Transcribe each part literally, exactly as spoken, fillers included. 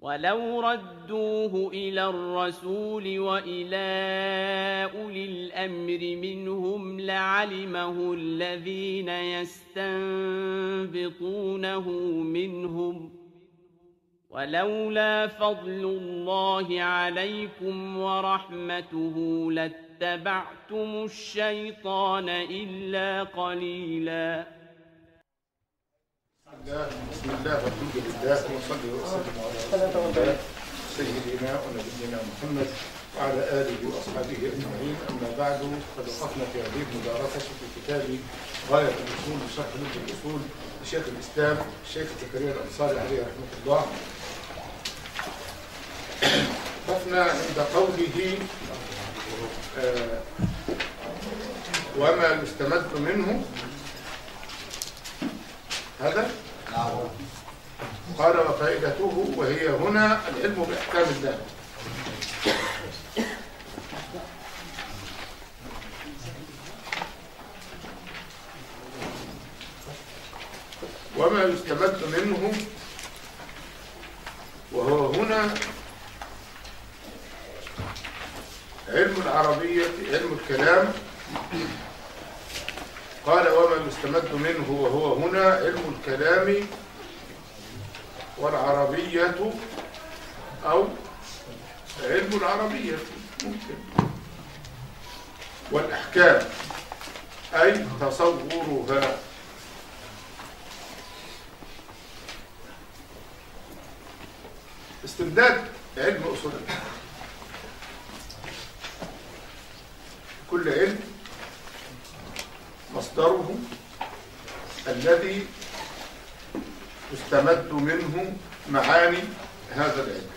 ولو ردوه إلى الرسول وإلى أولي الأمر منهم لعلمه الذين يستنبطونه منهم ولولا فضل الله عليكم ورحمته لاتبعتم الشيطان إلا قليلا. بسم الله والحمد لله وصلي وسلم على سيدنا ونبينا محمد وعلى آله وأصحابه أجمعين. أما بعد فقد وقفنا في هذه المدارسة في كتاب غاية الأصول شرح مبنى الأصول لشيخ الإسلام الشيخ زكريا الأنصاري عليه رحمة الله. وقفنا عند قوله آه وما يستمد منه هذا قال وفائدته وهي هنا العلم بأحكام الله. وما يستمد منه وهو هنا علم العربية علم الكلام. قال وما يستمد منه وهو هنا علم الكلام والعربية أو علم العربية ممكن والأحكام أي تصورها. استمداد علم أصول كل علم مصدره الذي تستمد منه معاني هذا العلم.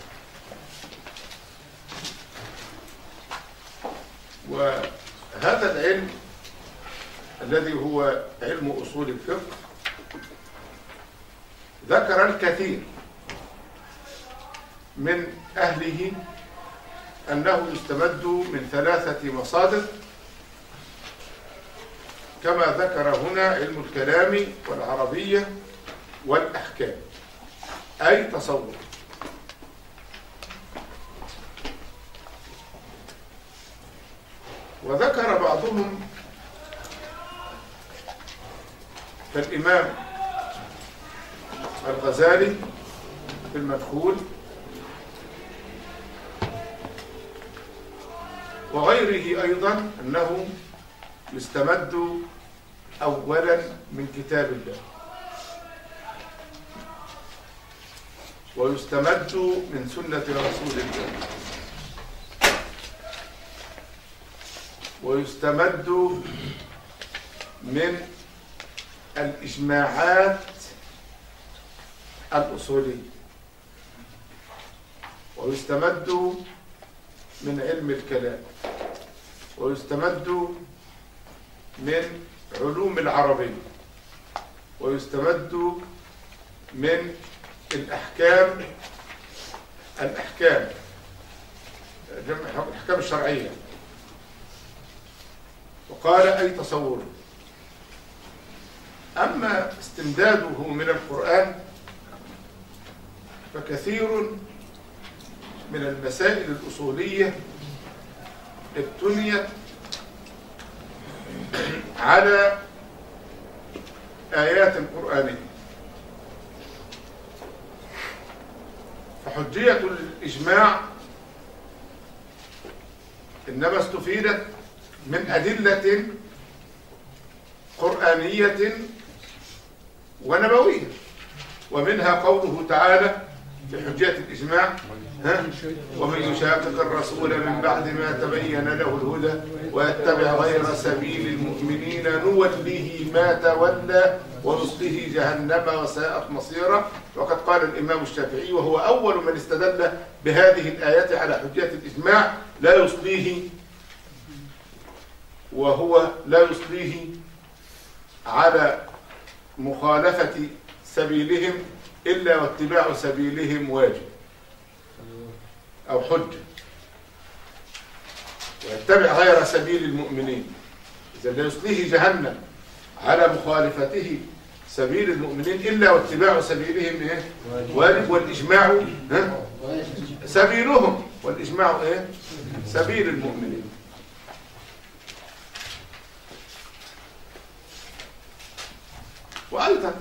وهذا العلم الذي هو علم أصول الفقه ذكر الكثير من أهله أنه يستمد من ثلاثة مصادر كما ذكر هنا علم الكلام والعربية والأحكام أي تصور. وذكر بعضهم كالإمام الغزالي في المدخول وغيره أيضا أنه يستمد أولا من كتاب الله ويستمد من سنة رسول الله ويستمد من الإجماعات الأصولية ويستمد من علم الكلام ويستمد من علوم العربية ويستمد من الأحكام الأحكام الأحكام الشرعية. وقال أي تصور. أما استمداده من القرآن فكثير من المسائل الأصولية ابتنيت على آيات قرآنية فحجية الإجماع إنما استفيدت من أدلة قرآنية ونبوية ومنها قوله تعالى بحجية الإجماع ها؟ ومن يشاقق الرسول من بعد ما تبين له الهدى ويتبع غير سبيل المؤمنين نوله ما تولى ونصله جهنم وساءت مصيرا. وقد قال الإمام الشافعي وهو أول من استدل بهذه الآيات على حجية الإجماع لا يصليه وهو لا يصليه على مخالفة سبيلهم إلا واتباع سبيلهم واجب أو حجة ويتبع غير سبيل المؤمنين إذا لا يصليه جهنم على مخالفته سبيل المؤمنين إلا واتباع سبيلهم إيه؟ واجب والإجماع ها؟ سبيلهم، والإجماع إيه؟ سبيل المؤمنين. وأيضا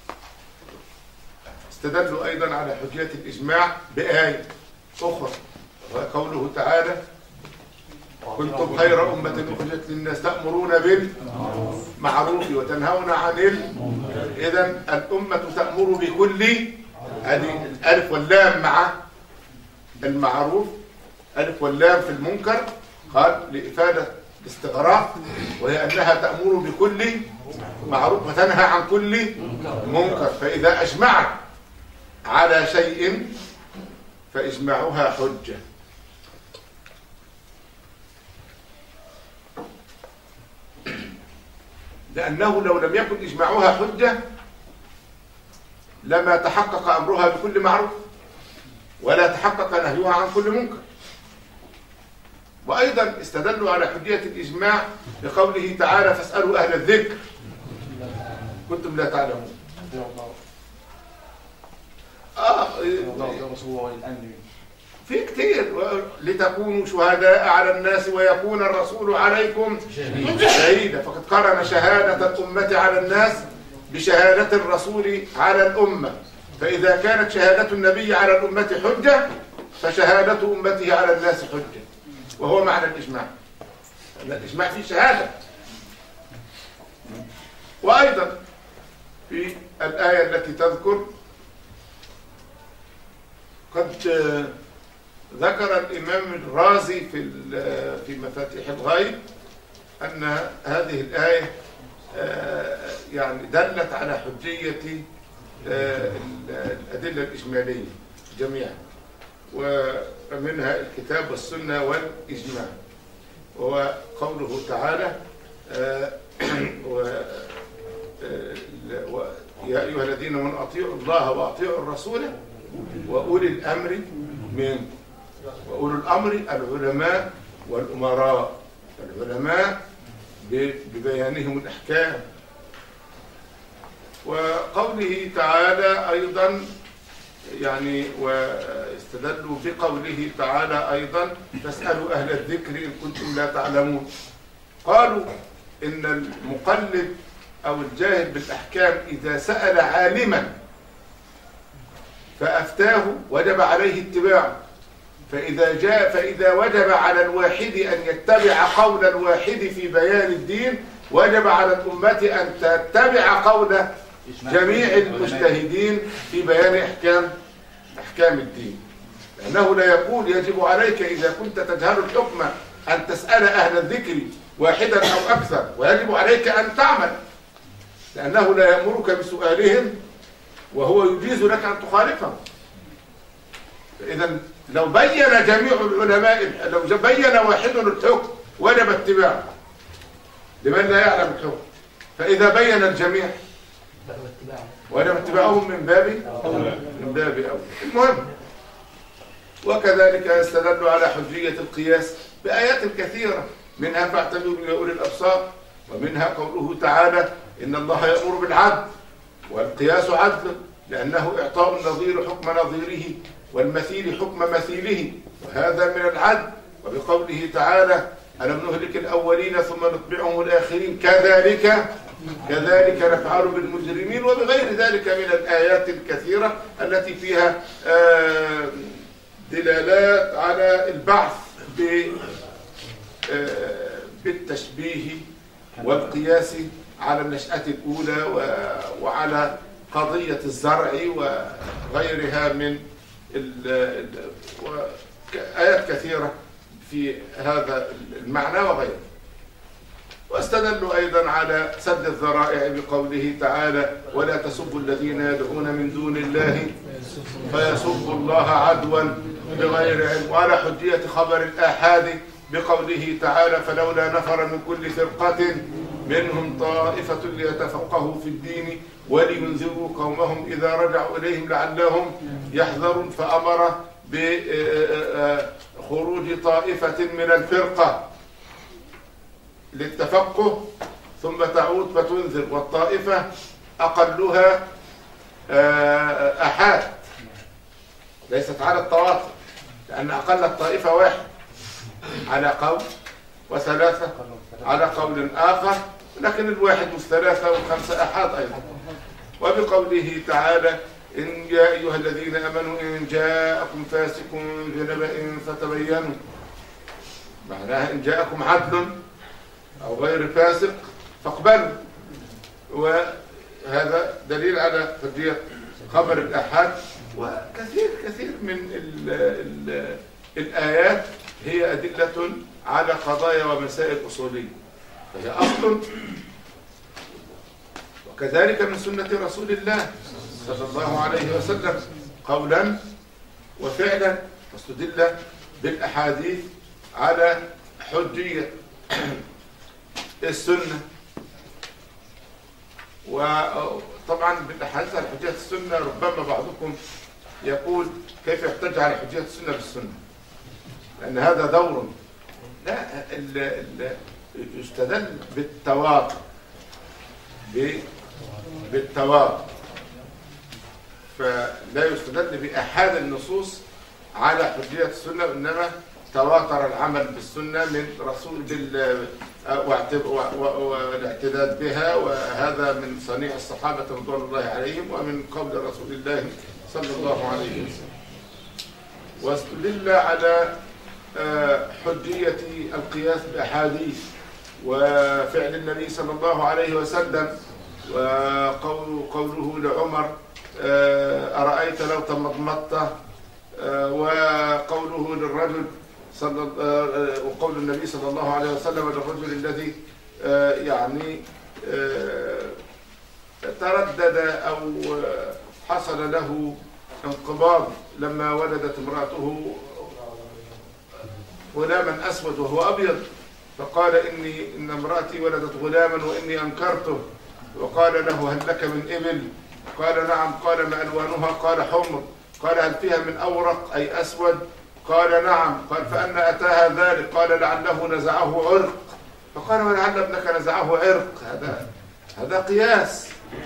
استدلوا أيضا على حجية الإجماع بآية أخرى، وقوله تعالى: كنتم خير أمة أخرجت للناس تأمرون بالمعروف وتنهون عن المنكر. إذن الأمة تأمر بكل، هذه الألف واللام مع المعروف، ألف واللام في المنكر قال لإفادة الاستغراق، وهي أنها تأمر بكل معروف وتنهى عن كل منكر. فإذا أجمعت على شيء فإجماعها حجة. لأنه لو لم يكن إجماعها حجة لما تحقق أمرها بكل معروف ولا تحقق نهيها عن كل منكر. وأيضا استدلوا على حجية الإجماع بقوله تعالى: فاسألوا أهل الذكر كنتم لا تعلمون. آه في كتير، لتكونوا شهداء على الناس ويكون الرسول عليكم شهيدا، فقد قرن شهادة الأمة على الناس بشهادة الرسول على الأمة. فإذا كانت شهادة النبي على الأمة حجة فشهادة أمته على الناس حجة، وهو معنى الإجماع. الإجماع فيه شهادة. وأيضا في الآية التي تذكر قد ذكر الإمام الرازي في في مفاتيح الغيب أن هذه الآية يعني دلت على حجية الأدلة الإجمالية جميعا، ومنها الكتاب والسنة والإجماع. وهو قوله تعالى: يا أيها الذين آمنوا أطيعوا الله وأطيعوا الرسول وأولي الأمر منكم. وأولي الأمر العلماء والأمراء، العلماء ببيانهم الأحكام. وقوله تعالى أيضا يعني واستدلوا بقوله تعالى أيضا: فاسألوا أهل الذكر إن كنتم لا تعلمون. قالوا إن المقلد أو الجاهل بالأحكام إذا سأل عالما فأفتاه وجب عليه اتباعه، فإذا جاء فإذا وجب على الواحد أن يتبع قول الواحد في بيان الدين وجب على الأمة أن تتبع قول جميع المجتهدين في بيان أحكام أحكام الدين. لأنه لا يقول يجب عليك إذا كنت تجهل الحكم أن تسأل أهل الذكر واحدا أو أكثر، ويجب عليك أن تعمل، لأنه لا يأمرك بسؤالهم وهو يجيز لك أن تخالفهم. إذا لو بين جميع العلماء، لو بين واحد الحكم وجب اتباعه لمن لا يعلم الحكم، فإذا بين الجميع وجب اتباعهم من باب من باب أول. المهم، وكذلك يستدل على حجية القياس بآيات كثيرة، منها فاعتبروا لأولي الأبصار، ومنها قوله تعالى: إن الله يأمر بالعدل، والقياس عدل لأنه إعطاء النظير حكم نظيره والمثيل حكم مثيله، وهذا من العدل. وبقوله تعالى: ألم نهلك الأولين ثم نتبعهم الآخرين كذلك كذلك نفعل بالمجرمين، وبغير ذلك من الآيات الكثيرة التي فيها دلالات على البعث بالتشبيه والقياس على النشأة الأولى وعلى قضية الزرع وغيرها من آيات كثيرة في هذا المعنى وغيره. واستدلوا أيضا على سد الذرائع بقوله تعالى: ولا تسبوا الذين يدعون من دون الله فيسبوا الله عدوا بغير علم، وعلى حجية خبر الآحاد بقوله تعالى: فلولا نفر من كل فرقة منهم طائفة ليتفقهوا في الدين ولينذروا قومهم إذا رجعوا إليهم لعلهم يحذرون، فأمر بخروج طائفة من الفرقة للتفقه ثم تعود فتنذر، والطائفة أقلها أحاد ليست على التواتر، لأن أقل الطائفة واحد على قول، وثلاثة على قول آخر، لكن الواحد والثلاثة والخمسة أحاد أيضا. وبقوله تعالى: إن يا أيها الذين آمنوا إن جاءكم فاسق بنبأ فتبينوا، معناها إن جاءكم عدل أو غير فاسق فاقبلوا. وهذا دليل على حجية خبر الآحاد. وكثير كثير من ال ال الآيات هي أدلة على قضايا ومسائل أصولية، فهي أصل. وكذلك من سنة رسول الله صلى الله عليه وسلم قولا وفعلا، واستدل بالأحاديث على حجية السنة. وطبعا بالأحاديث على حجية السنة ربما بعضكم يقول كيف يحتج على حجية السنة بالسنة، لأن هذا دور. لا، ال ال يستدل بالتواتر، بالتواتر، فلا يستدل بأحاد النصوص على حجية السنة، إنما تواتر العمل بالسنة من رسول والاعتداد بها، وهذا من صنيع الصحابة رضوان الله عليهم ومن قول رسول الله صلى الله عليه وسلم. واستدل على حجية القياس بأحاديث وفعل النبي صلى الله عليه وسلم، وقوله لعمر: أرأيت لو تمضمضت، وقوله للرجل صلى وقول النبي صلى الله عليه وسلم للرجل الذي يعني تردد أو حصل له انقباض لما ولدت امرأته غلاما أسود وهو أبيض، فقال: إني إن امرأتي ولدت غلاما وإني أنكرته. وقال له: هل لك من إبل؟ قال: نعم. قال: ما ألوانها؟ قال: حمر. قال: هل فيها من أورق أي أسود؟ قال: نعم. قال: فأن أتاها ذلك؟ قال: لعله نزعه عرق. فقال: ولعل ابنك نزعه عرق. هذا هذا قياس.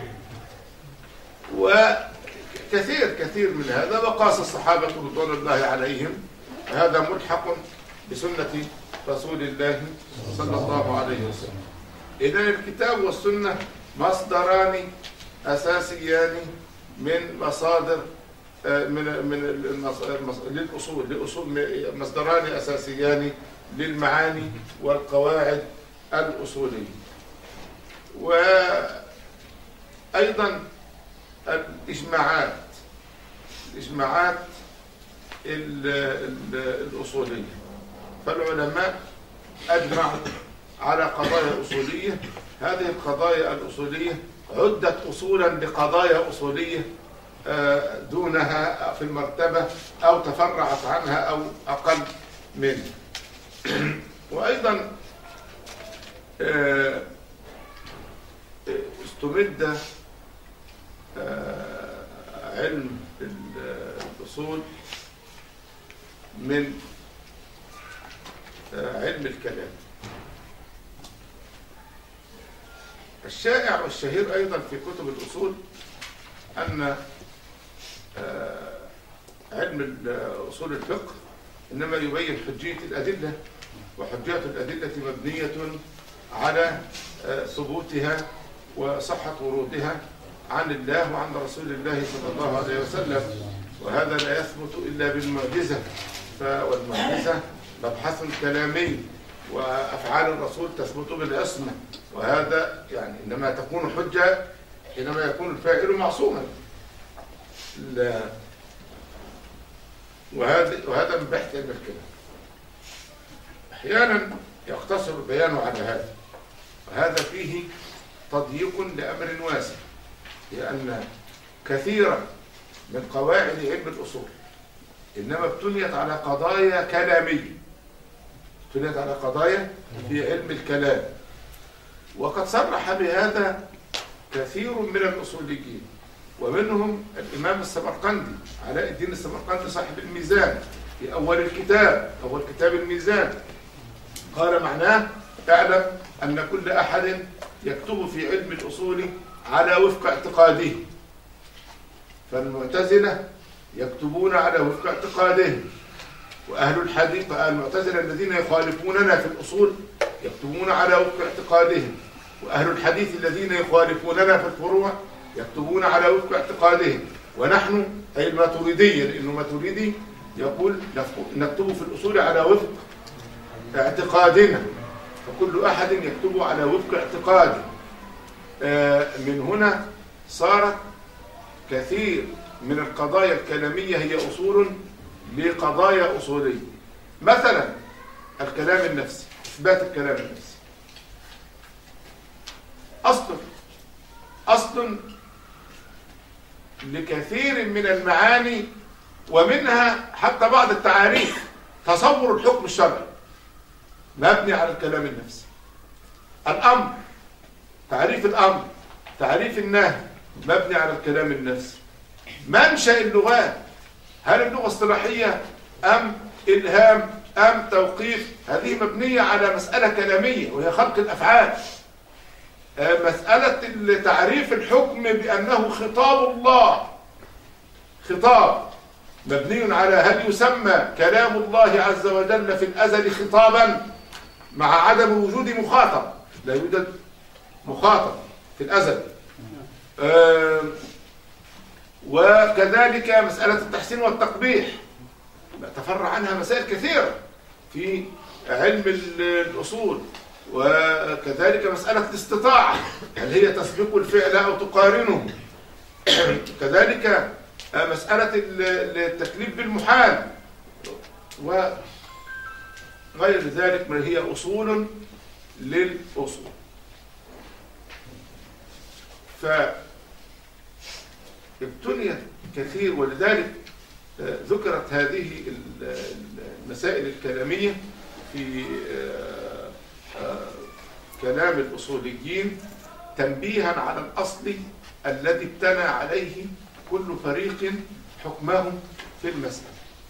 وكثير كثير من هذا وقاس الصحابة رضوان الله عليهم، هذا ملحق بسنة رسول الله صلى الله عليه وسلم. إذن الكتاب والسنة مصدران أساسيان من مصادر من من للأصول لأصول مصدران أساسيان للمعاني والقواعد الأصولية. وأيضا الإجماعات الإجماعات الأصولية، فالعلماء أجمعوا على قضايا أصولية. هذه القضايا الأصولية عدت أصولا لقضايا أصولية دونها في المرتبة أو تفرعت عنها أو أقل منه. وأيضا استمد علم الأصول من علم الكلام. الشائع والشهير أيضا في كتب الأصول أن علم أصول الفقه إنما يبين حجية الأدلة، وحجية الأدلة مبنية على ثبوتها وصحة ورودها عن الله وعن رسول الله صلى الله عليه وسلم، وهذا لا يثبت إلا بالمعجزة. والمعجزة مبحث كلامي، وأفعال الرسول تثبت بالعصمة، وهذا يعني إنما تكون حجة حينما يكون الفاعل معصوما. وهذا وهذا من بحث علم الكلام. أحيانا يقتصر البيان على هذا، وهذا فيه تضييق لأمر واسع، لأن كثيرا من قواعد علم الأصول إنما ابتنيت على قضايا كلامية، ابتنيت على قضايا في علم الكلام. وقد صرح بهذا كثير من الأصوليين، ومنهم الإمام السمرقندي علاء الدين السمرقندي صاحب الميزان في أول الكتاب أول كتاب الميزان، قال معناه: اعلم أن كل أحد يكتب في علم الأصول على وفق اعتقاده، فالمعتزلة يكتبون على وفق اعتقادهم، وأهل الحديث المعتزلة الذين يخالفوننا في الأصول يكتبون على وفق اعتقادهم، وأهل الحديث الذين يخالفوننا في الفروع يكتبون على وفق اعتقادهم، ونحن أي الماتريدية، لأنه ماتريدي يقول نكتب في الأصول على وفق اعتقادنا، فكل أحد يكتب على وفق اعتقاده. من هنا صارت كثير من القضايا الكلامية هي أصول لقضايا أصولية. مثلا الكلام النفسي، إثبات الكلام النفسي أصل أصل لكثير من المعاني، ومنها حتى بعض التعاريف. تصور الحكم الشرعي مبني على الكلام النفسي. الأمر، تعريف الأمر، تعريف النهي مبني على الكلام النفسي. منشأ اللغات، هل اللغة اصطلاحية أم إلهام أم توقيف؟ هذه مبنية على مسألة كلامية وهي خلق الأفعال. مسألة تعريف الحكم بأنه خطاب الله، خطاب مبني على هل يسمى كلام الله عز وجل في الأزل خطابا مع عدم وجود مخاطب، لا يوجد مخاطب في الأزل. آه وكذلك مسألة التحسين والتقبيح تفرع عنها مسائل كثيرة في علم الأصول. وكذلك مسألة الاستطاعة، هل هي تسبق الفعل أو تقارنه؟ كذلك مسألة التكليف بالمحال وغير ذلك ما هي أصول للأصول. فابتنيت كثير، ولذلك ذكرت هذه المسائل الكلامية في كلام الأصوليين تنبيها على الأصل الذي ابتنى عليه كل فريق حكمهم في المسألة.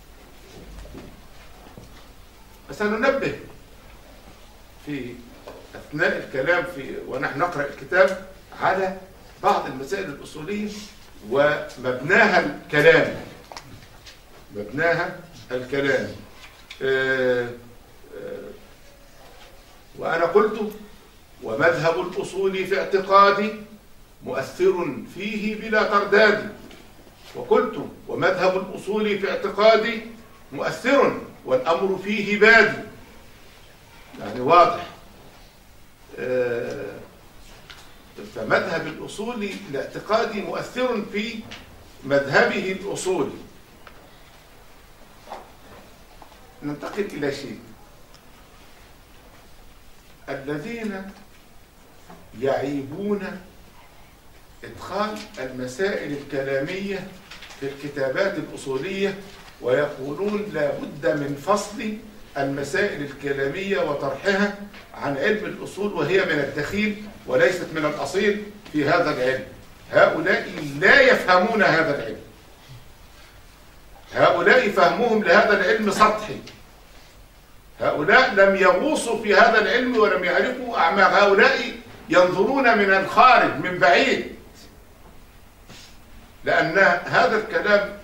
فسننبه في أثناء الكلام في ونحن نقرأ الكتاب على بعض المسائل الأصولية ومبناها الكلام، مبناها الكلام. آه آه وأنا قلت ومذهب الأصول في اعتقادي مؤثر فيه بلا ترداد، وقلت ومذهب الأصول في اعتقادي مؤثر والأمر فيه بادي، يعني واضح. آه فمذهب الأصول الاعتقادي مؤثر في مذهبه الأصولي. ننتقل إلى شيء، الذين يعيبون إدخال المسائل الكلامية في الكتابات الأصولية ويقولون لا بد من فصل المسائل الكلامية وطرحها عن علم الأصول وهي من الدخيل وليست من الأصيل في هذا العلم. هؤلاء لا يفهمون هذا العلم، هؤلاء فهمهم لهذا العلم سطحي، هؤلاء لم يغوصوا في هذا العلم ولم يعرفوا أعماق، هؤلاء ينظرون من الخارج من بعيد، لأن هذا الكلام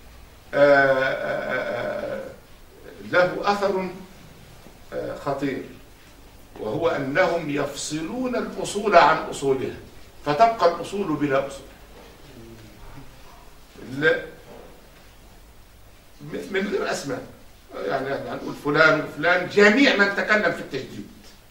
له أثر خطير، وهو أنهم يفصلون الأصول عن أصولها فتبقى الأصول بلا أصول. من غير أسماء، يعني هنقول فلان وفلان، جميع من تكلم في التجديد،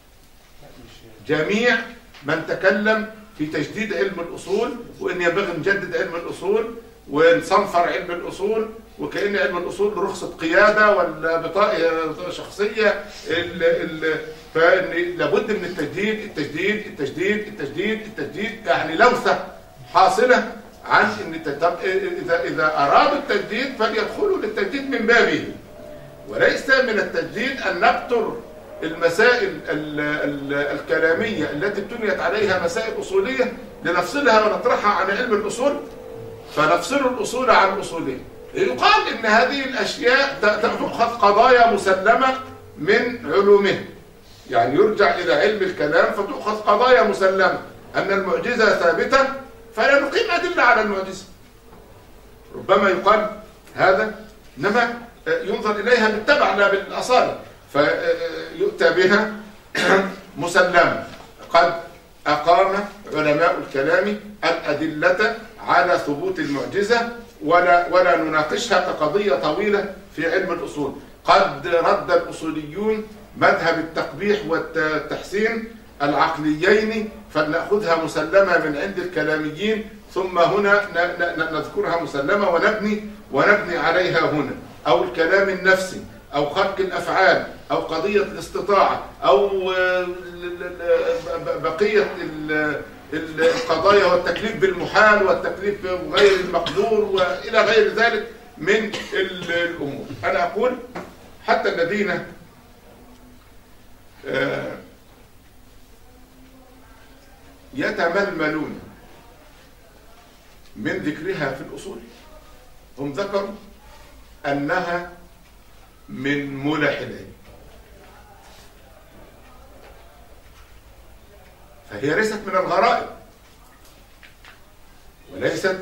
جميع من تكلم في تجديد علم الأصول، وإن ينبغي نجدد علم الأصول ونصنفر علم الأصول، وكأن علم الأصول رخصة قيادة ولا بطاقة شخصية. فإن لابد من التجديد التجديد التجديد التجديد التجديد، يعني لوثة حاصلة عن إن إذا إذا أرادوا التجديد فليدخلوا للتجديد من بابه، وليس من التجديد أن نبتر المسائل ال ال الكلامية التي بنيت عليها مسائل أصولية لنفصلها ونطرحها عن علم الأصول، فنفصل الأصول عن أصولها. يقال إن هذه الأشياء تأخذ قضايا مسلمة من علومه، يعني يرجع إلى علم الكلام فتأخذ قضايا مسلمة أن المعجزة ثابتة فلا نقيم أدلة على المعجزة، ربما يقال هذا. إنما ينظر إليها بالتبع لا بالأصالة، فيؤتى بها مسلمة. قد أقام علماء الكلام الأدلة على ثبوت المعجزة ولا ولا نناقشها كقضية طويلة في علم الأصول. قد رد الأصوليون مذهب التقبيح والتحسين العقليين، فلنأخذها مسلمة من عند الكلاميين، ثم هنا نذكرها مسلمة ونبني ونبني عليها هنا. أو الكلام النفسي، أو خلق الأفعال، أو قضية الاستطاعة، أو بقية القضايا والتكليف بالمحال والتكليف بغير المقدور وإلى غير ذلك من الأمور. أنا أقول حتى الذين يتململون من ذكرها في الأصول هم ذكروا أنها من ملحدين، فهي ليست من الغرائب وليست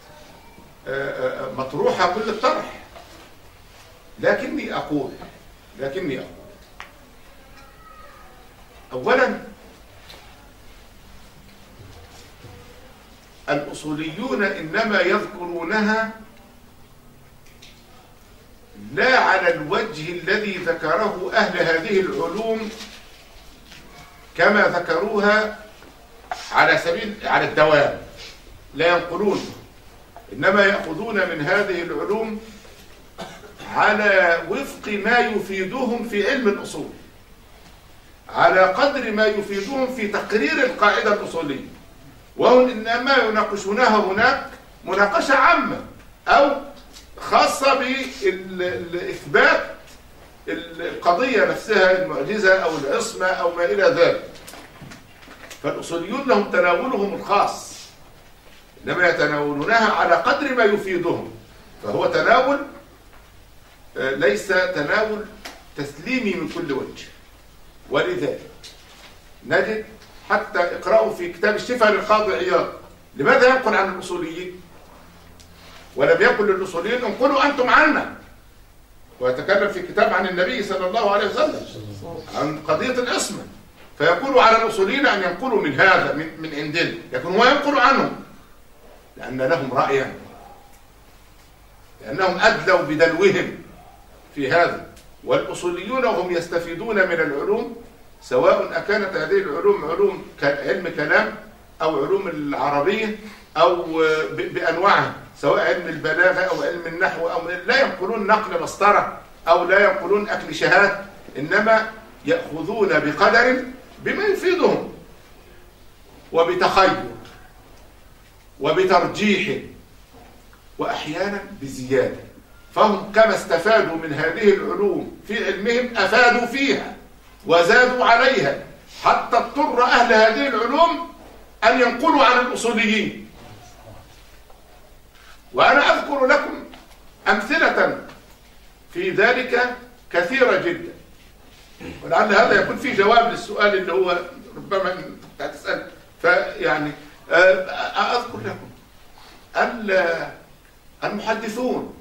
مطروحة كل الطرح، لكني أقول لكني أقول أولا الأصوليون إنما يذكرونها لا على الوجه الذي ذكره أهل هذه العلوم كما ذكروها على سبيل على الدوام، لا ينقلون، إنما يأخذون من هذه العلوم على وفق ما يفيدهم في علم الأصول، على قدر ما يفيدهم في تقرير القاعدة الأصولية، وهم إنما يناقشونها هناك مناقشة عامة أو خاصة بإثبات القضية نفسها، المعجزة أو العصمة أو ما إلى ذلك. فالأصوليون لهم تناولهم الخاص، إنما يتناولونها على قدر ما يفيدهم، فهو تناول ليس تناول تسليمي من كل وجه. ولذلك نجد حتى اقرأوا في كتاب الشفاء للقاضي عياض، لماذا ينقل عن الأصوليين ولم يقل للأصوليين انقلوا أنتم عنا؟ ويتكلم في كتاب عن النبي صلى الله عليه وسلم عن قضية العصمة، فيقول على الأصوليين أن ينقلوا من هذا من, من عندنا، لكن هو ينقل عنهم لأن لهم رأيا، لأنهم أدلوا بدلوهم في هذا. والأصوليون هم يستفيدون من العلوم، سواء أكانت هذه العلوم علوم علم كلام أو علوم العربية أو بأنواعها، سواء علم البلاغة أو علم النحو، أو لا ينقلون نقل مسطرة أو لا ينقلون أكل شهاد، إنما يأخذون بقدر بما يفيدهم وبتخير وبترجيح وأحيانا بزيادة. فهم كما استفادوا من هذه العلوم في علمهم أفادوا فيها وزادوا عليها، حتى اضطر أهل هذه العلوم أن ينقلوا عن الأصوليين. وأنا أذكر لكم أمثلة في ذلك كثيرة جدا، ولعل هذا يكون فيه جواب للسؤال اللي هو ربما تسأل. فيعني أذكر لكم المحدثون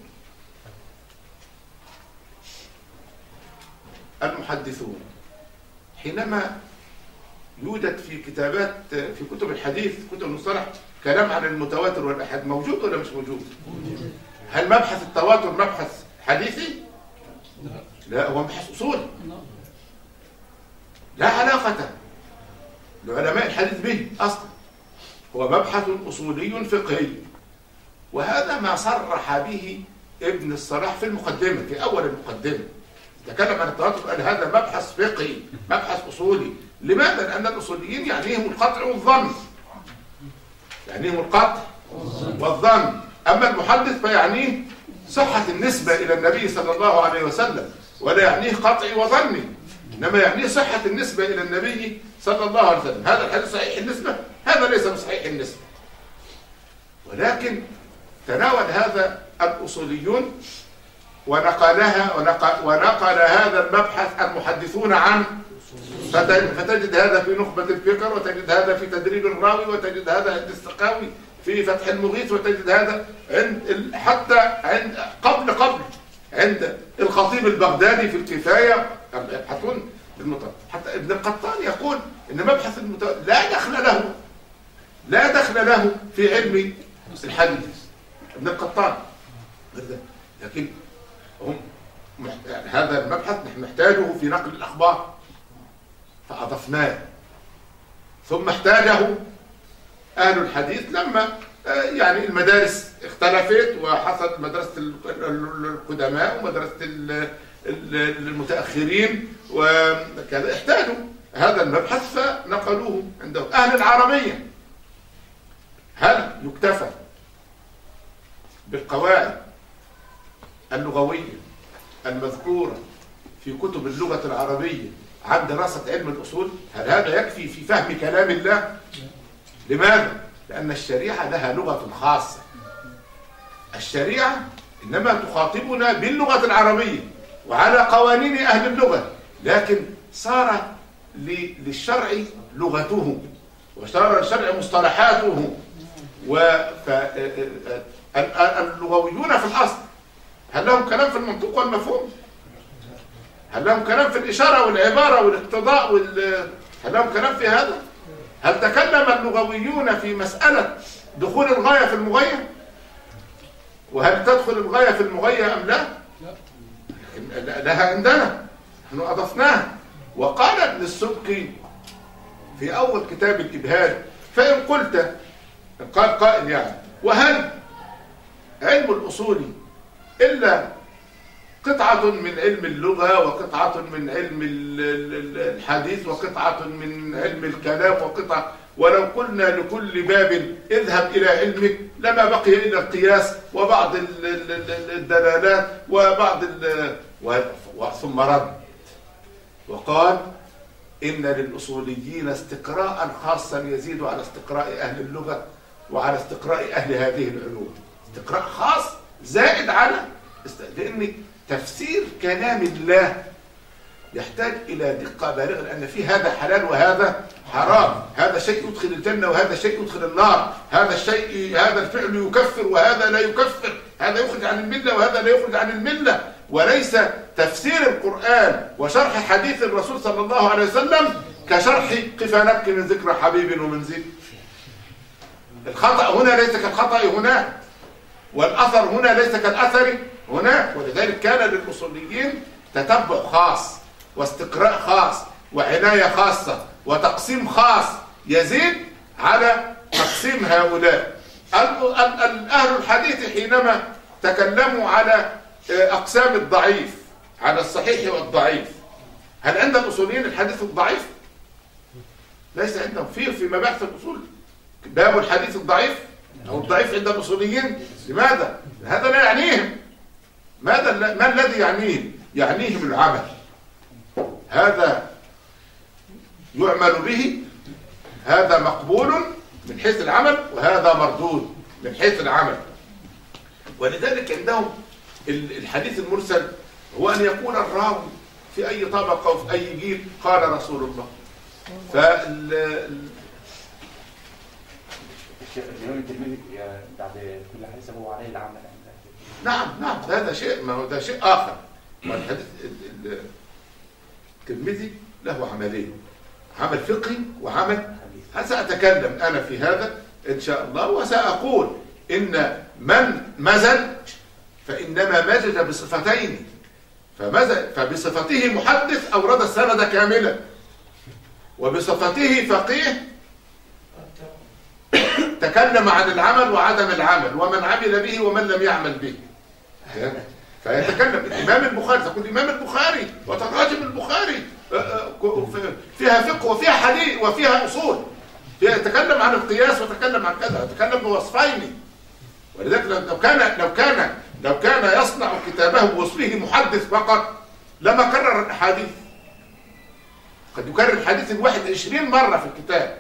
المحدثون حينما يوجد في كتابات في كتب الحديث كتب المصطلح كلام عن المتواتر والأحاد، موجود ولا مش موجود؟ هل مبحث التواتر مبحث حديثي؟ لا، هو مبحث أصولي لا علاقة لعلماء الحديث به أصلا، هو مبحث أصولي فقهي. وهذا ما صرح به ابن الصلاح في المقدمة، في أول المقدمة تكلم عن التواتر، قال هذا مبحث فقهي مبحث أصولي. لماذا؟ لأن الأصوليين يعنيهم القطع والظن، يعنيهم القطع والظن، أما المحدث فيعنيه صحة النسبة إلى النبي صلى الله عليه وسلم، ولا يعنيه قطعي وظني، إنما يعنيه صحة النسبة إلى النبي صلى الله عليه وسلم. هذا الحديث صحيح النسبة، هذا ليس بصحيح النسبة. ولكن تناول هذا الأصوليون ونقلها ونقل, ونقل هذا المبحث المحدثون عنه، فتجد هذا في نخبة الفكر، وتجد هذا في تدريب الراوي، وتجد هذا عند السقاوي في فتح المغيث، وتجد هذا عند حتى عند قبل قبل عند الخطيب البغدادي في الكفاية يبحثون بالمطلق. حتى ابن القطان يقول إن مبحث المتواتر لا دخل له لا دخل له في علم الحديث. ابن القطان لكن هم يعني هذا المبحث نحن نحتاجه في نقل الأخبار فأضفناه، ثم احتاجه أهل الحديث لما يعني المدارس اختلفت وحصل مدرسة القدماء ومدرسة المتأخرين وكذا، احتاجوا هذا المبحث فنقلوه عندهم. أهل العربية هل يكتفى بالقواعد اللغوية المذكورة في كتب اللغة العربية عن دراسة علم الأصول؟ هل هذا يكفي في فهم كلام الله؟ لماذا؟ لأن الشريعة لها لغة خاصة. الشريعة إنما تخاطبنا باللغة العربية وعلى قوانين أهل اللغة، لكن صار للشرع لغته وصار للشرع مصطلحاته. واللغويون في الأصل هل لهم كلام في المنطق والمفهوم؟ هل لهم كلام في الإشارة والعبارة والاقتضاء وال... هل لهم كلام في هذا؟ هل تكلم اللغويون في مسألة دخول الغاية في المغية؟ وهل تدخل الغاية في المغية أم لا؟ لها عندنا، نحن أضفناها. وقال ابن السبكي في أول كتاب الإبهار: فإن قلت، قال قائل يعني، وهل علم الأصول إلا قطعة من علم اللغة وقطعة من علم الحديث وقطعة من علم الكلام وقطعة، ولو قلنا لكل باب اذهب إلى علمك لما بقي إلا القياس وبعض الدلالات وبعض ثم رد وقال: إن للأصوليين استقراء خاصا يزيد على استقراء أهل اللغة وعلى استقراء أهل هذه العلوم. استقراء خاص زائد على لأن تفسير كلام الله يحتاج إلى دقة بالغة، لأن في هذا حلال وهذا حرام، هذا شيء يدخل الجنة وهذا شيء يدخل النار، هذا الشيء هذا الفعل يكفر وهذا لا يكفر، هذا يخرج عن الملة وهذا لا يخرج عن الملة. وليس تفسير القرآن وشرح حديث الرسول صلى الله عليه وسلم كشرح قف نبكي من ذكر حبيب ومن ذكر. الخطأ هنا ليس كالخطأ هناك، والأثر هنا ليس كالأثر هناك. ولذلك كان للأصوليين تتبع خاص واستقراء خاص وعناية خاصة وتقسيم خاص يزيد على تقسيم هؤلاء. أهل الحديث حينما تكلموا على أقسام الضعيف، على الصحيح والضعيف، هل عند الأصوليين الحديث الضعيف؟ ليس عندهم. فيه في مباحث الأصول باب الحديث الضعيف أو الضعيف عند الأصوليين. لماذا؟ هذا لا يعنيهم. ماذا ما الذي يعنيهم؟ يعنيهم العمل. هذا يعمل به، هذا مقبول من حيث العمل وهذا مردود من حيث العمل. ولذلك عندهم الحديث المرسل هو أن يكون الراوي في أي طبقة أو في أي جيل قال رسول الله. فال الإمام الترمذي بعد كل حديث هو عليه العمل. نعم نعم هذا شيء، ما هو ده شيء آخر. والحديث الترمذي له عملين، عمل فقهي وعمل. سأتكلم أنا في هذا إن شاء الله، وسأقول إن من مزج فإنما مزج بصفتين، فمزج فبصفته محدث أورد السند كاملا، وبصفته فقيه تكلم عن العمل وعدم العمل ومن عمل به ومن لم يعمل به. فيتكلم الإمام البخاري، تقول الإمام البخاري وتراجم البخاري فيها فقه وفيها حديث وفيها أصول، فيها يتكلم عن القياس وتكلم عن كذا، يتكلم بوصفين. ولذلك لو كان لو كان لو كان يصنع كتابه بوصفه محدث فقط لما كرر الأحاديث. قد يكرر الحديث الواحد عشرين مرة في الكتاب.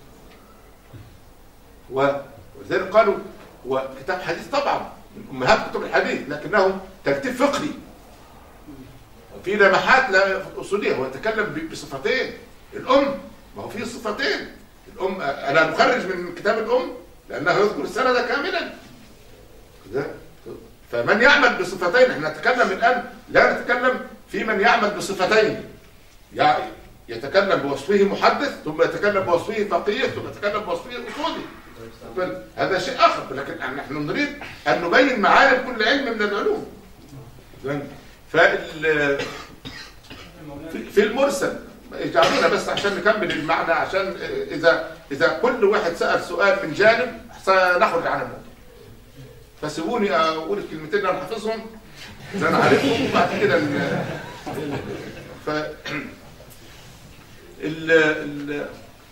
ولذلك قالوا وكتاب حديث طبعا من أمهات كتب الحديث، لكنه ترتيب فقهي وفي لمحات لا أصولية. هو يتكلم بصفتين. الأم ما هو فيه صفتين. الأم أنا مخرج من كتاب الأم لأنه يذكر السند كاملا. فمن يعمل بصفتين، احنا نتكلم الآن لا نتكلم في من يعمل بصفتين، يعني يتكلم بوصفه محدث ثم يتكلم بوصفه فقيه ثم يتكلم بوصفه أصولي، هذا شيء آخر. لكن نحن نريد أن نبين معالم كل علم من العلوم. فال في المرسل اجعلونا بس عشان نكمل المعنى، عشان إذا إذا كل واحد سأل سؤال من جانب سنخرج عن الموضوع. فسيبوني أقول الكلمتين اللي أنا حافظهم إذا أنا عارفهم وبعد كده ال ف ال ال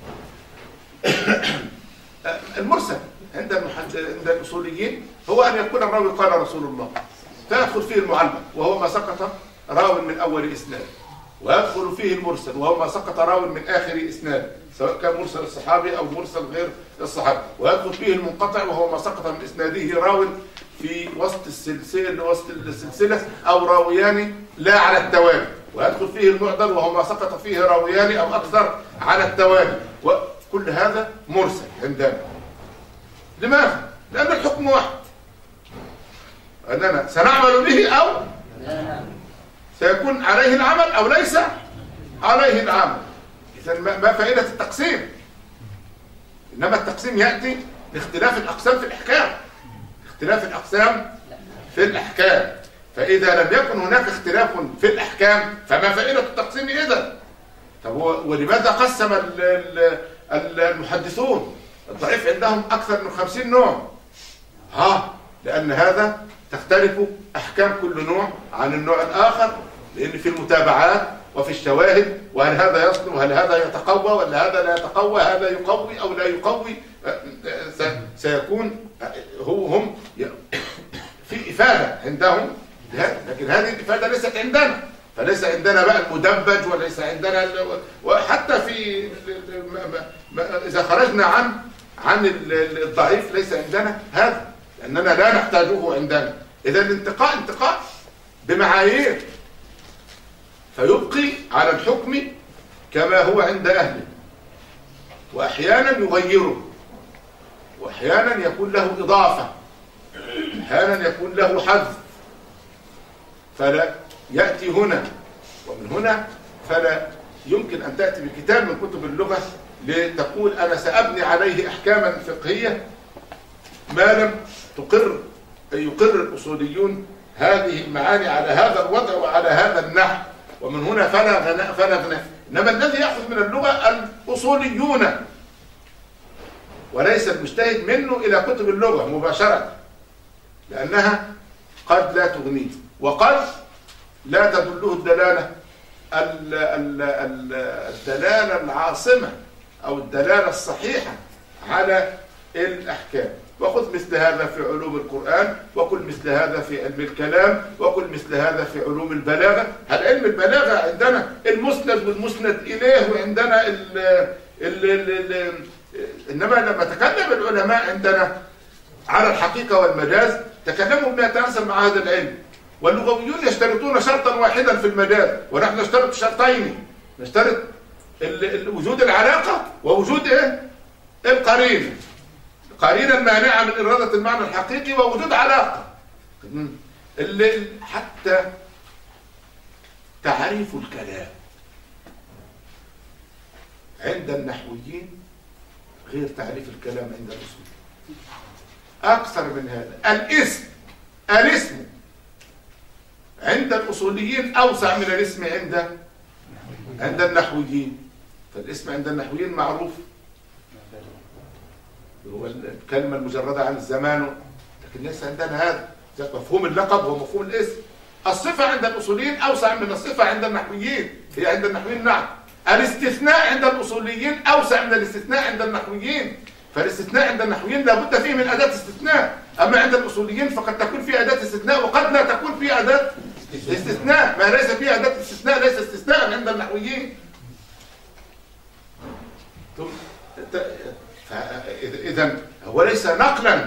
المرسل عند المحد... عند الأصوليين هو أن يكون الراوي قال رسول الله، فيدخل فيه المعلق وهو ما سقط راو من أول إسناد، ويدخل فيه المرسل وهو ما سقط راو من آخر إسناد سواء كان مرسل الصحابي أو مرسل غير الصحابي، ويدخل فيه المنقطع وهو ما سقط من إسناده راو في وسط السلسلة وسط السلسلة أو راويان لا على التوالي، ويدخل فيه المعضل وهو ما سقط فيه راويان أو أكثر على التوالي، وكل هذا مرسل عندنا. لماذا؟ لأن الحكم واحد، أننا سنعمل به أو سيكون عليه العمل أو ليس عليه العمل. إذا ما فائدة التقسيم؟ إنما التقسيم يأتي لاختلاف الأقسام في الأحكام، اختلاف الأقسام في الأحكام. فإذا لم يكن هناك اختلاف في الأحكام فما فائدة التقسيم إذا؟ طب ولماذا قسم المحدثون الضعيف عندهم أكثر من خمسين نوع؟ ها لأن هذا تختلف أحكام كل نوع عن النوع الآخر، لأن في المتابعات وفي الشواهد، وهل هذا يصل وهل هذا يتقوى ولا هذا لا يتقوى، هذا يقوي أو لا يقوي، سيكون هو هم في إفادة عندهم، لكن هذه الإفادة ليست عندنا. فليس عندنا بقى المدبج وليس عندنا، وحتى في إذا خرجنا عن عن الضعيف ليس عندنا هذا، لأننا لا نحتاجه عندنا. إذا الانتقاء انتقاء بمعايير، فيبقي على الحكم كما هو عند أهله، وأحيانا يغيره، وأحيانا يكون له إضافة، أحيانا يكون له حذف، فلا يأتي هنا ومن هنا. فلا يمكن أن تأتي بكتاب من كتب اللغة لتقول أنا سأبني عليه أحكاما فقهية ما لم تقر يقر الأصوليون هذه المعاني على هذا الوضع وعلى هذا النحو، ومن هنا فلا غناء فلا غناء. إنما الذي يأخذ من اللغة الأصوليون وليس المجتهد منه إلى كتب اللغة مباشرة، لأنها قد لا تغنيه وقد لا تدله الدلالة الدلالة العاصمة أو الدلالة الصحيحة على الأحكام. وخذ مثل هذا في علوم القرآن، وكل مثل هذا في علم الكلام، وكل مثل هذا في علوم البلاغة. هل علم البلاغة عندنا المسند والمسند إليه، وعندنا ال ال ال ال إنما لما تكلم العلماء عندنا على الحقيقة والمجاز تكلموا بما يتناسب مع هذا العلم. واللغويون يشترطون شرطا واحدا في المجاز، ونحن نشترط شرطين، نشترط وجود العلاقة ووجود ايه؟ القرينة، قرينة مانعة من إرادة المعنى الحقيقي، ووجود علاقة. اللي حتى تعريف الكلام عند النحويين غير تعريف الكلام عند الأصوليين. أكثر من هذا، الاسم الاسم عند الأصوليين أوسع من الاسم عند عند النحويين. فالاسم عند النحويين معروف، هو الكلمة المجردة عن الزمان، لكن ليس عندنا هذا. مفهوم اللقب هو مفهوم الاسم. الصفة عند الأصوليين أوسع من الصفة عند النحويين، هي عند النحويين نعم. الاستثناء عند الأصوليين أوسع من الاستثناء عند النحويين. فالاستثناء عند النحويين لابد فيه من أداة استثناء، أما عند الأصوليين فقد تكون فيه أداة استثناء وقد لا تكون فيه أداة استثناء. ما ليس فيه أداة استثناء ليس استثناء عند النحويين. إذا هو ليس نقلا.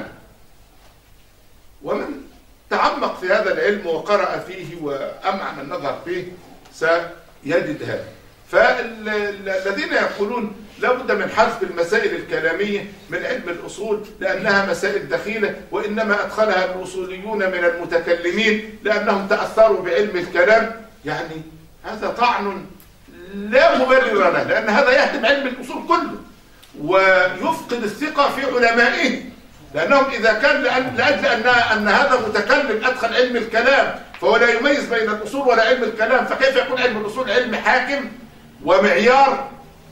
ومن تعمق في هذا العلم وقرأ فيه وأمعن النظر فيه سيجد هذا. فالذين يقولون لابد من حذف المسائل الكلامية من علم الأصول لأنها مسائل دخيلة، وإنما أدخلها الأصوليون من المتكلمين لأنهم تأثروا بعلم الكلام، يعني هذا طعن لا مبرر له، لأن هذا يهدم علم الأصول كله ويفقد الثقة في علمائه، لأنهم إذا كان لأجل أن أن هذا متكلم أدخل علم الكلام فهو لا يميز بين الأصول ولا علم الكلام، فكيف يكون علم الأصول علم حاكم ومعيار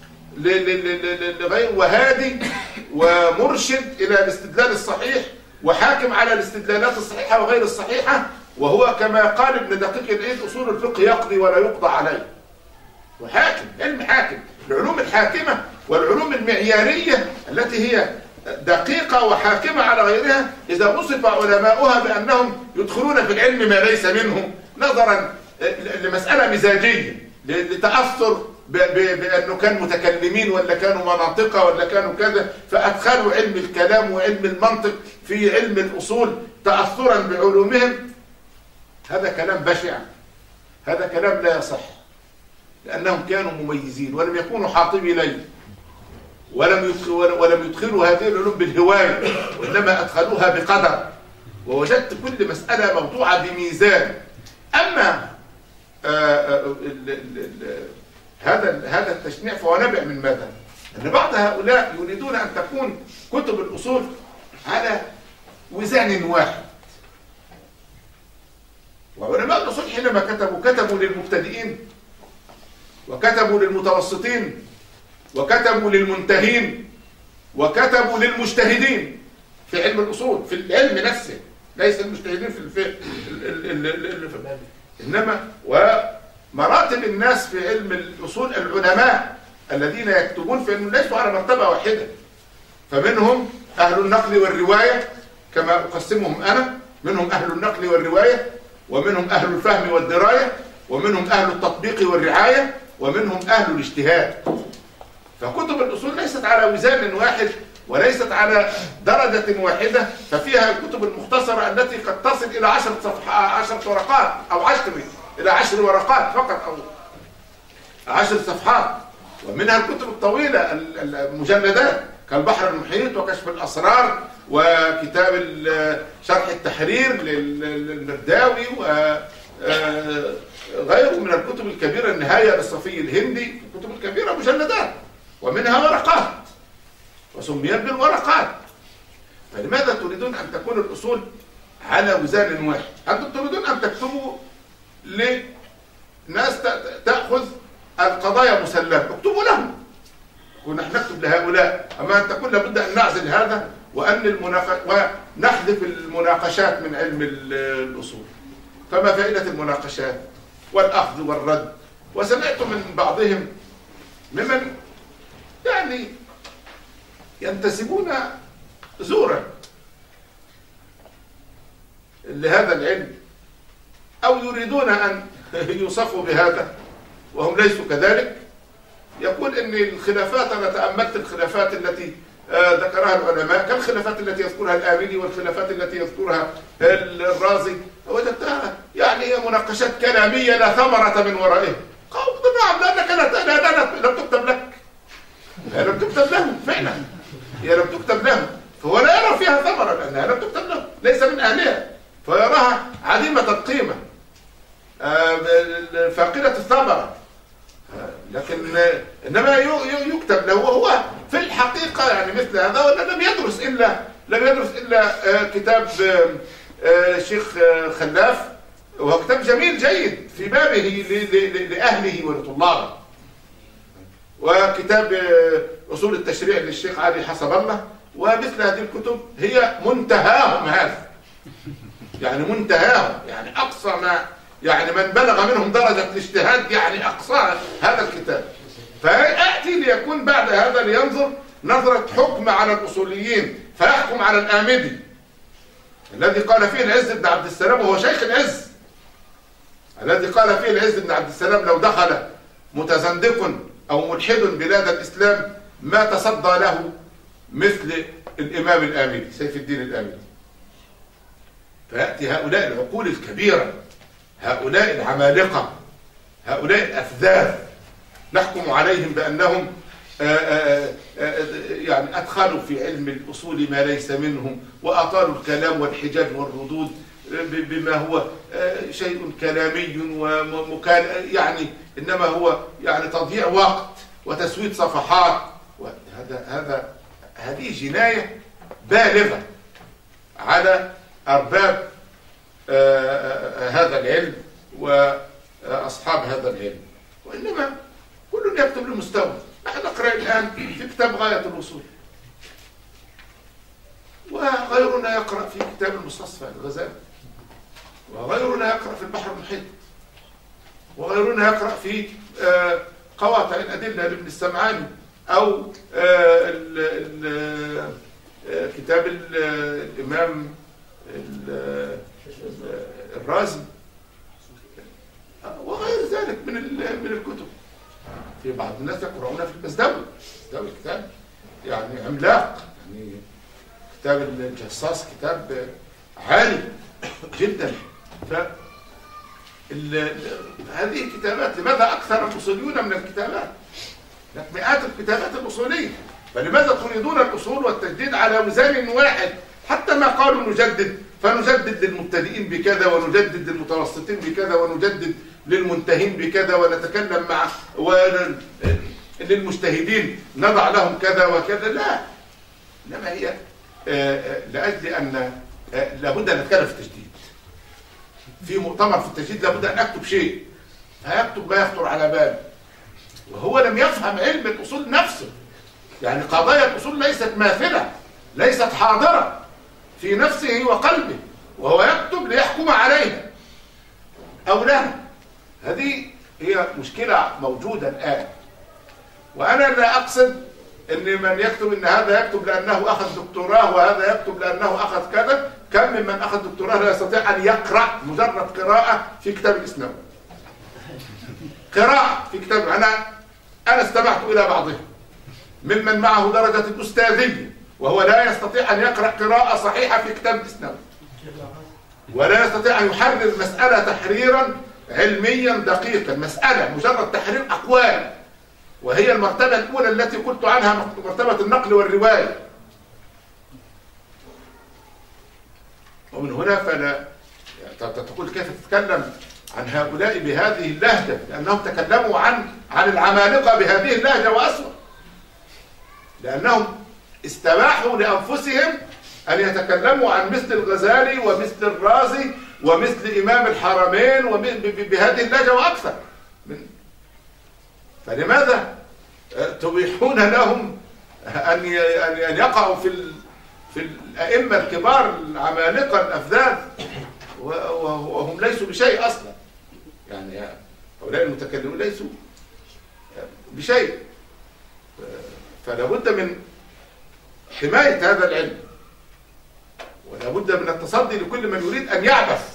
لغير وهادي ومرشد إلى الاستدلال الصحيح وحاكم على الاستدلالات الصحيحة وغير الصحيحة، وهو كما قال ابن دقيق العيد أصول الفقه يقضي ولا يقضى عليه، وحاكم علم حاكم. العلوم الحاكمة والعلوم المعيارية التي هي دقيقة وحاكمة على غيرها إذا وصف علماؤها بأنهم يدخلون في العلم ما ليس منه نظرا لمسألة مزاجية لتأثر بأنه كانوا متكلمين ولا كانوا مناطقة ولا كانوا كذا، فأدخلوا علم الكلام وعلم المنطق في علم الأصول تأثرا بعلومهم، هذا كلام بشع، هذا كلام لا يصح، لأنهم كانوا مميزين ولم يكونوا حاطبي ليل، ولم يدخلوا ولم يدخلوا هذه العلوم بالهواية، وإنما أدخلوها بقدر، ووجدت كل مسألة موضوعة بميزان. أما آآ آآ ال ال ال هذا هذا التشنيع فهو نابع من ماذا؟ أن بعض هؤلاء يريدون أن تكون كتب الأصول على وزان واحد، وعلماء الأصول حينما كتبوا كتبوا للمبتدئين وكتبوا للمتوسطين وكتبوا للمنتهين وكتبوا للمجتهدين في علم الأصول، في العلم نفسه، ليس المجتهدين في الفقه، إنما ومراتب الناس في علم الأصول العلماء الذين يكتبون في علم ليسوا على مرتبة واحدة، فمنهم أهل النقل والرواية كما أقسمهم أنا، منهم أهل النقل والرواية، ومنهم أهل الفهم والدراية، ومنهم أهل التطبيق والرعاية، ومنهم أهل الاجتهاد. فكتب الأصول ليست على وزان واحد وليست على درجة واحدة، ففيها الكتب المختصرة التي قد تصل إلى عشرة صفحات، عشرة ورقات أو عشر إلى عشر ورقات فقط أو عشر صفحات، ومنها الكتب الطويلة المجلدات كالبحر المحيط وكشف الأسرار وكتاب شرح التحرير للمرداوي وغيره من الكتب الكبيرة، النهاية للصفي الهندي، الكتب الكبيرة مجلدات ومنها ورقات وسميت بالورقات. فلماذا تريدون أن تكون الأصول على وزان واحد؟ أنتم تريدون أن تكتبوا لناس تأخذ القضايا مسلمة، اكتبوا لهم ونحن نكتب لهؤلاء، أما أن تكون لابد أن نعزل هذا وأن المناقش ونحذف المناقشات من علم الأصول. فما فائدة المناقشات والأخذ والرد؟ وسمعت من بعضهم ممن يعني ينتسبون زورا لهذا العلم أو يريدون أن يوصفوا بهذا وهم ليسوا كذلك، يقول إن الخلافات، أنا تأملت الخلافات التي ذكرها العلماء كالخلافات التي يذكرها الآملي والخلافات التي يذكرها الرازي، وجدتها يعني هي مناقشات كلامية لا ثمرة من ورائها. قالوا نعم لأنك لم تكتب لك، هي لم تكتب لهم فعلا، هي لم تكتب لهم، فهو لا يرى فيها ثمرة لأنها لم تكتب لهم، ليس من أهلها، فيراها عديمة القيمة فاقدة الثمرة، لكن إنما يكتب له، وهو في الحقيقة يعني مثل هذا ولا لم يدرس إلا لم يدرس إلا كتاب الشيخ خلاف، وهو كتاب جميل جيد في بابه لأهله ولطلابه، وكتاب أصول التشريع للشيخ علي حسب الله، ومثل هذه الكتب هي منتهاهم هذا، يعني منتهاهم، يعني أقصى ما يعني من بلغ منهم درجة الاجتهاد يعني أقصى هذا الكتاب. فيأتي ليكون بعد هذا لينظر نظرة حكم على الأصوليين، فيحكم على الآمدي الذي قال فيه العز بن عبد السلام، وهو شيخ العز الذي قال فيه العز بن عبد السلام لو دخل متزندق أو ملحد بلاد الإسلام ما تصدى له مثل الإمام الآمدي سيف الدين الآمدي. فيأتي هؤلاء العقول الكبيرة، هؤلاء العمالقة، هؤلاء الأفذاذ نحكم عليهم بأنهم آآ آآ آآ يعني أدخلوا في علم الأصول ما ليس منهم، وأطالوا الكلام والحجاج والردود بما هو شيء كلامي ومكان، يعني إنما هو يعني تضييع وقت وتسويد صفحات. وهذا هذا هذه جناية بالغة على أرباب هذا العلم وأصحاب هذا العلم. وإنما كل يكتب لمستوى. نحن نقرأ الآن في كتاب غاية الوصول، وغيرنا يقرأ في كتاب المستصفى الغزالي، وغيرنا يقرأ في البحر المحيط، وغيرنا يقرأ في قواطع الأدلة لابن السمعاني، أو كتاب الإمام الرازي وغير ذلك من من الكتب. في بعض الناس يقرؤون في المزدوي، المزدوي كتاب يعني عملاق، يعني كتاب الجصاص كتاب عالي جدا. ف هذه الكتابات لماذا أكثر الأصوليون من الكتابات؟ مئات الكتابات الأصولية، فلماذا تريدون الأصول والتجديد على وزان واحد؟ حتى ما قالوا نجدد، فنجدد للمبتدئين بكذا، ونجدد للمتوسطين بكذا، ونجدد للمنتهين بكذا، ونتكلم مع وللمجتهدين نضع لهم كذا وكذا. لا، إنما هي لأجل أن لابد أن نتكلم في التجديد. في مؤتمر في التجديد لابد أن أكتب شيء، هيكتب ما يخطر على باله، وهو لم يفهم علم الأصول نفسه. يعني قضايا الأصول ليست ماثلة، ليست حاضرة في نفسه وقلبه، وهو يكتب ليحكم عليها أو لا. هذه هي مشكلة موجودة الآن. وأنا لا أقصد أن من يكتب أن هذا يكتب لأنه أخذ دكتوراه وهذا يكتب لأنه أخذ كذا. كم من من أخذ دكتوراه لا يستطيع أن يقرأ مجرد قراءة في كتاب الإسلام، قراءة في كتاب. أنا أنا استمعت إلى بعضهم ممن معه درجة الأستاذية وهو لا يستطيع أن يقرأ قراءة صحيحة في كتاب الإسلام، ولا يستطيع أن يحرر المسألة تحريرا علميا دقيقا، مسألة مجرد تحرير أقوال، وهي المرتبة الأولى التي قلت عنها مرتبة النقل والرواية. ومن هنا فلا تقول كيف تتكلم عن هؤلاء بهذه اللهجة، لأنهم تكلموا عن عن العمالقة بهذه اللهجة وأسوأ، لأنهم استباحوا لأنفسهم أن يتكلموا عن مثل الغزالي ومثل الرازي ومثل إمام الحرمين بهذه اللهجة وأكثر. فلماذا تبيحون لهم أن أن يقعوا في في الأئمة الكبار العمالقة الأفذاذ وهم ليسوا بشيء أصلا؟ يعني هؤلاء المتكلمون ليسوا بشيء. فلا بد من حماية هذا العلم، ولا بد من التصدي لكل من يريد أن يعبث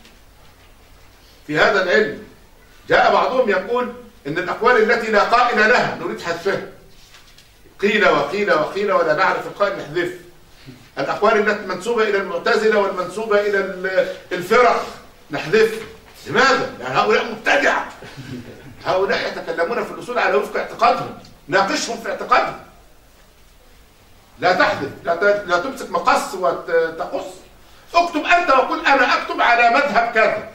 في هذا العلم. جاء بعضهم يقول إن الأقوال التي لا قائل لها نريد حذفها، قيل وقيل وقيل ولا نعرف القائل نحذف. الأقوال التي منسوبة إلى المعتزلة والمنسوبة إلى الفرق نحذف. لماذا؟ يعني هؤلاء مبتدعة، هؤلاء يتكلمون في الأصول على وفق اعتقادهم، ناقشهم في اعتقادهم. لا تحذف، لا لا تمسك مقص وتقص. اكتب أنت وقل أنا أكتب على مذهب كذا،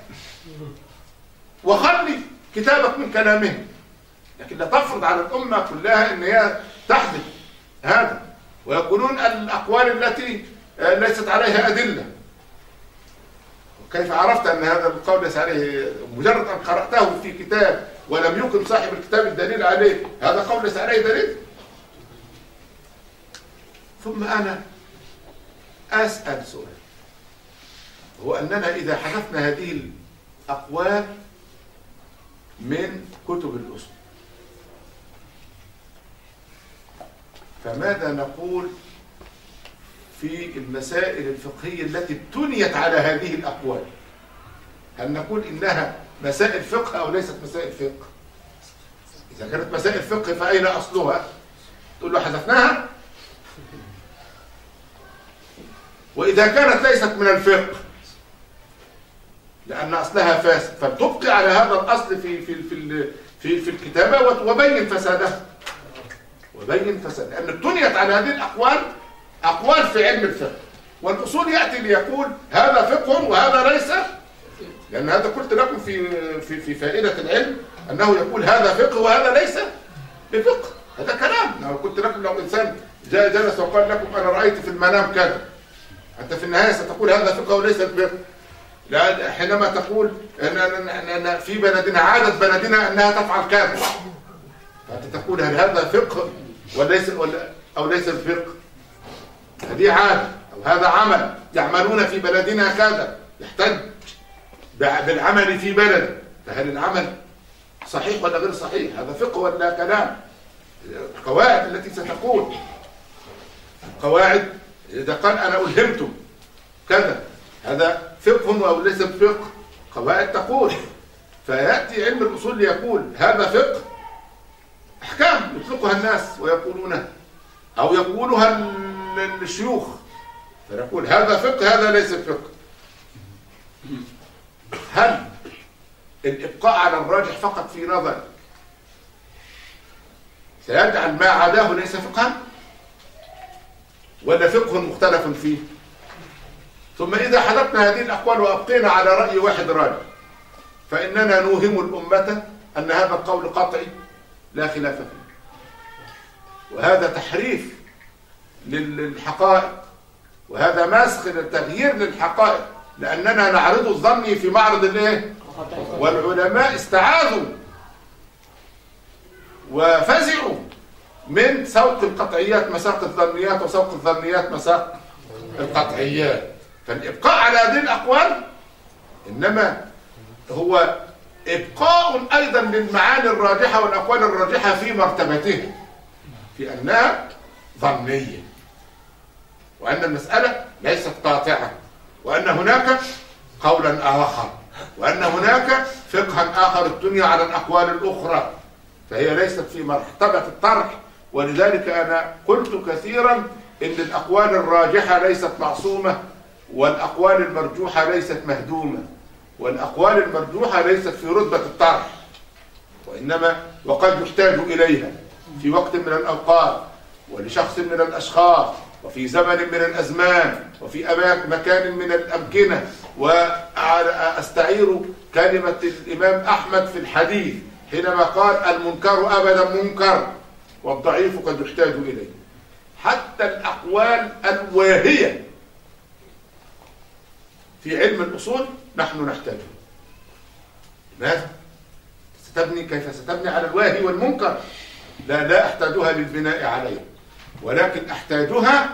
وخلي كتابك من كلامهم، لكن لا تفرض على الأمة كلها أن هي تحذف هذا. ويقولون الأقوال التي ليست عليها أدلة. كيف عرفت أن هذا القول ليس عليه؟ مجرد أن قرأته في كتاب ولم يقم صاحب الكتاب الدليل عليه، هذا قول ليس عليه دليل. ثم أنا أسأل سؤال، هو أننا إذا حذفنا هذه الأقوال من كتب الأصول فماذا نقول في المسائل الفقهية التي ابتنيت على هذه الأقوال؟ هل نقول إنها مسائل فقه أو ليست مسائل فقه؟ إذا كانت مسائل فقه فأين أصلها؟ تقول له حذفناها. وإذا كانت ليست من الفقه لأن أصلها فاسد، فتبقي على هذا الأصل في في في في, في الكتابة وبين فسادها، وبين فساد، لأن بنيت على هذه الأقوال أقوال في علم الفقه، والأصول يأتي ليقول هذا فقه وهذا ليس، لأن هذا قلت لكم في في في فائدة العلم أنه يقول هذا فقه وهذا ليس بفقه، هذا كلام. لو قلت لكم لو إنسان جاء جلس وقال لكم أنا رأيت في المنام كذا، أنت في النهاية ستقول هذا فقه وليس بفقه. لا، حينما تقول أن أن في بلدنا عادة بلدنا أنها تفعل كذا، فأنت تقول هل هذا فقه وليس ولا أو ليس بفقه؟ هذه عادة أو هذا عمل يعملون في بلدنا كذا، يحتج بالعمل في بلد، فهل العمل صحيح ولا غير صحيح؟ هذا فقه ولا كلام؟ القواعد التي ستقول قواعد إذا قال أنا ألهمت كذا هذا فقه أو ليس بفقه، قواعد تقول. فيأتي علم الأصول ليقول هذا فقه، أحكام يطلقها الناس ويقولونها أو يقولها الشيوخ، فنقول هذا فقه هذا ليس فقه. هل الإبقاء على الراجح فقط في نظرك سيجعل ما عداه ليس فقها، ولا فقه مختلف فيه؟ ثم إذا حذفنا هذه الأقوال وأبقينا على رأي واحد راجح، فإننا نوهم الأمة أن هذا القول قطعي لا خلاف فيه، وهذا تحريف للحقائق، وهذا مسخ للتغيير للحقائق، لأننا نعرض الظن في معرض الايه؟ والعلماء استعاذوا وفزعوا من سوق القطعيات مساق الظنيات، وسوق الظنيات مساق القطعيات. فالإبقاء على هذه الأقوال إنما هو إبقاء أيضا للمعاني الراجحة والأقوال الراجحة في مرتبتها، في أنها ظنية، وأن المسألة ليست قاطعة، وأن هناك قولا آخر، وأن هناك فقها آخر الدنيا على الأقوال الأخرى، فهي ليست في مرتبة الطرح. ولذلك أنا قلت كثيرا إن الأقوال الراجحة ليست معصومة، والأقوال المرجوحة ليست مهدومة، والأقوال المرجوحة ليست في رتبة الطرح، وإنما وقد يحتاج إليها في وقت من الأوقات ولشخص من الأشخاص وفي زمن من الأزمان وفي مكان من الأمكنة. وأستعير كلمة الإمام أحمد في الحديث حينما قال المنكر أبدا منكر والضعيف قد يحتاج إليه. حتى الأقوال الواهية في علم الأصول نحن نحتاجها. ماذا؟ ستبني كيف ستبني على الواهي والمنكر؟ لا لا أحتاجها للبناء عليه، ولكن أحتاجها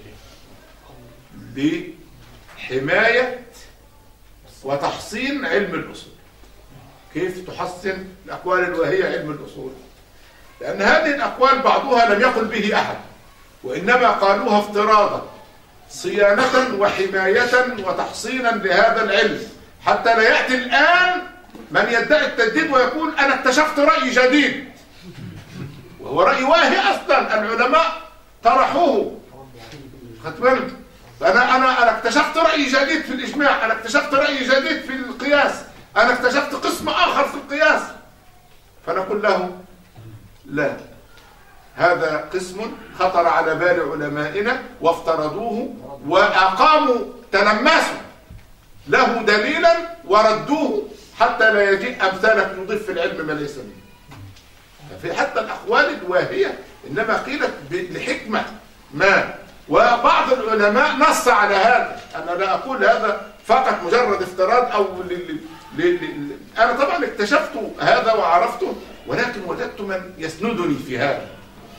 لحماية وتحصين علم الأصول. كيف تحصن الأقوال الواهية علم الأصول؟ لأن هذه الأقوال بعضها لم يقل به أحد، وإنما قالوها افتراضا صيانة وحماية وتحصينا لهذا العلم، حتى لا يأتي الآن من يدعي التجديد ويقول أنا اكتشفت رأي جديد، وهو رأي واهي أصلا العلماء طرحوه. خدت بالك؟ أنا أنا أنا اكتشفت رأي جديد في الإجماع، أنا اكتشفت رأي جديد في القياس، أنا اكتشفت قسم آخر في القياس، فنقول له لا، هذا قسم خطر على بال علمائنا وافترضوه وأقاموا تلمسوا له دليلا وردوه حتى لا يجيء أمثالك يضيف في العلم ما ليس منه. في حتى الأقوال الواهية إنما قيلت لحكمة ما، وبعض العلماء نص على هذا. أنا لا أقول هذا فقط مجرد افتراض أو ل... ل... ل... ل... أنا طبعا اكتشفت هذا وعرفته، ولكن وجدت من يسندني في هذا.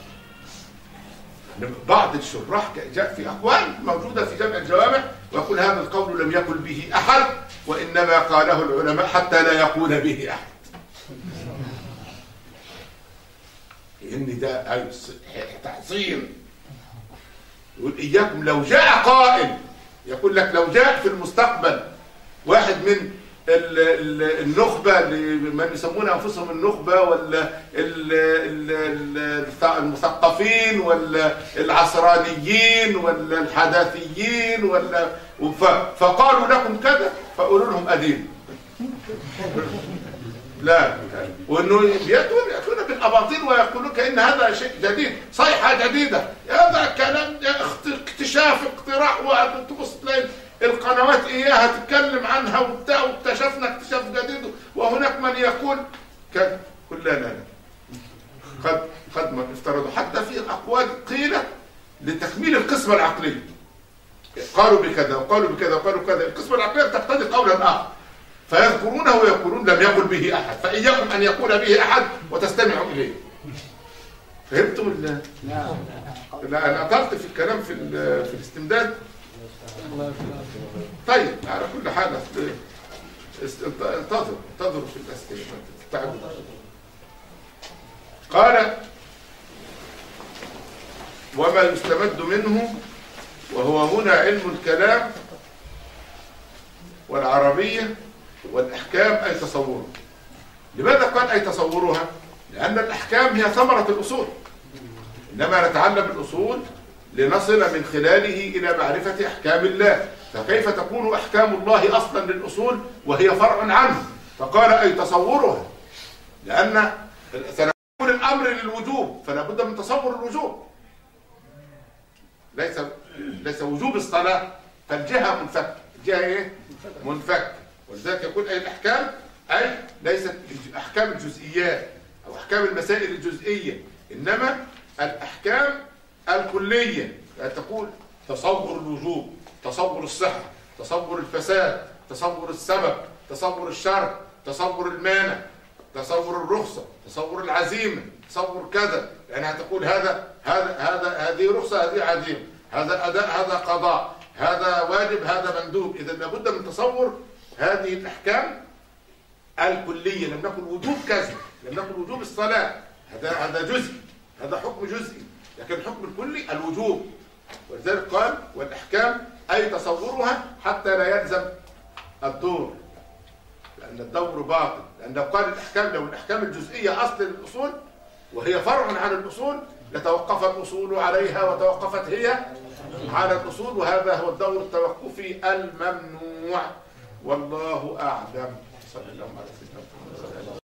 بعض الشراح جاء في أقوال موجودة في جمع الجوامع ويقول هذا القول لم يقل به أحد، وإنما قاله العلماء حتى لا يقول به أحد. إن ده أي تحصين. يقول إياكم لو جاء قائل يقول لك لو جاء في المستقبل واحد من النخبة من يسمون أنفسهم النخبة ولا المثقفين ولا العصرانيين ولا الحداثيين ولا فقالوا لكم كذا، فقولوا لهم أدين لا، وانه بيأتون يأتون بالاباطيل ويقولون كأن هذا شيء جديد، صيحة جديدة، هذا كلام اكتشاف اقتراح، وتبص تلاقي القنوات اياها تتكلم عنها وبتاع، واكتشفنا اكتشاف جديد، وهناك من يقول كذا. كلنا قد قد ما افترضوا، حتى في اقوال قيلت لتكميل القسمة العقلية، قالوا بكذا وقالوا بكذا وقالوا كذا، القسمة العقلية تقتضي قولا آخر، فيذكرونه ويقولون لم يقل به أحد، فإياكم أن يقول به أحد وتستمعوا إليه. فهمتم ال لا أنا أطلت في الكلام في في الاستمداد. طيب على كل حال انتظروا انتظروا في الاستمداد. قال وما يستمد منه، وهو هنا علم الكلام والعربية والأحكام أي تصورها. لماذا قال أي تصورها؟ لأن الأحكام هي ثمرة الأصول، إنما نتعلم الأصول لنصل من خلاله إلى معرفة أحكام الله، فكيف تكون أحكام الله أصلا للأصول وهي فرع عنه؟ فقال أي تصورها، لأن سنقول الأمر للوجوب فلا بد من تصور الوجوب، ليس ليس وجوب الصلاة، فالجهة منفك، الجهة ايه؟ منفك. ولذلك يقول أي الأحكام أي ليست أحكام الجزئيات أو أحكام المسائل الجزئية، إنما الأحكام الكلية، يعني تقول تصور الوجوب، تصور الصحة، تصور الفساد، تصور السبب، تصور الشرط، تصور المانع، تصور الرخصة، تصور العزيمة، تصور كذا، يعني هتقول هذا هذا هذا هذه رخصة، هذه عزيمة، هذا أداء، هذا قضاء، هذا واجب، هذا مندوب. إذا لابد من تصور هذه الأحكام الكلية. لم نقل وجوب كذا، لم نقل وجوب الصلاة، هذا هذا جزء، هذا حكم جزئي، لكن الحكم الكلي الوجوب. ولذلك قال والأحكام أي تصورها حتى لا يلزم الدور، لأن الدور باطل. لأن لو قال الأحكام، لو الأحكام الجزئية أصل الأصول وهي فرع عن الأصول لتوقف الأصول عليها وتوقفت هي على الأصول، وهذا هو الدور التوقفي الممنوع. والله أعلم. صلى الله عليه وسلم.